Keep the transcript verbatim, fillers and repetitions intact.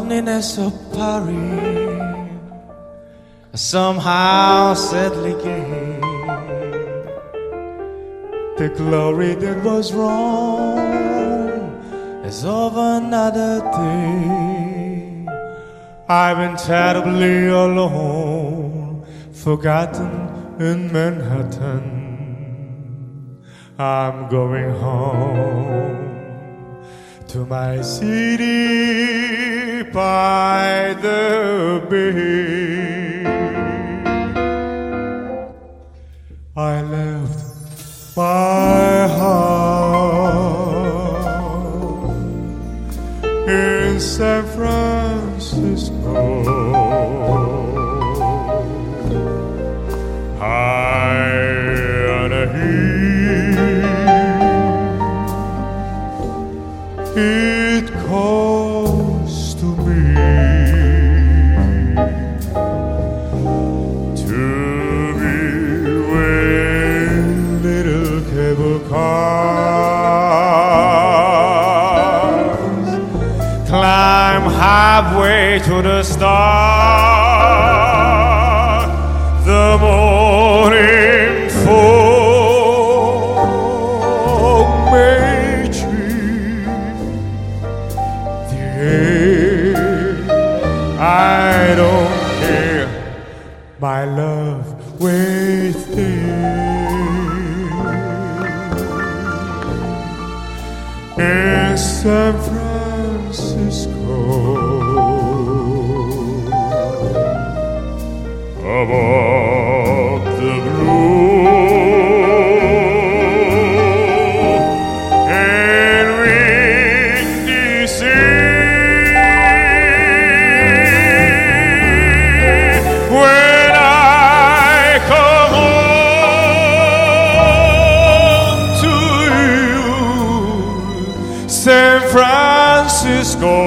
loneliness of Paris somehow sadly gained the glory that was wrong as of another day. I've been terribly alone, forgotten in Manhattan. I'm going home to my city by the bay. I left my heart in San Francisco. High on a hill, it calls to me to be where little cable cars climb halfway to the stars. The morning fog may treat the air. I don't care, my love waits there in San Francisco. Above the blue and windy sea, when I come home to you, San Francisco.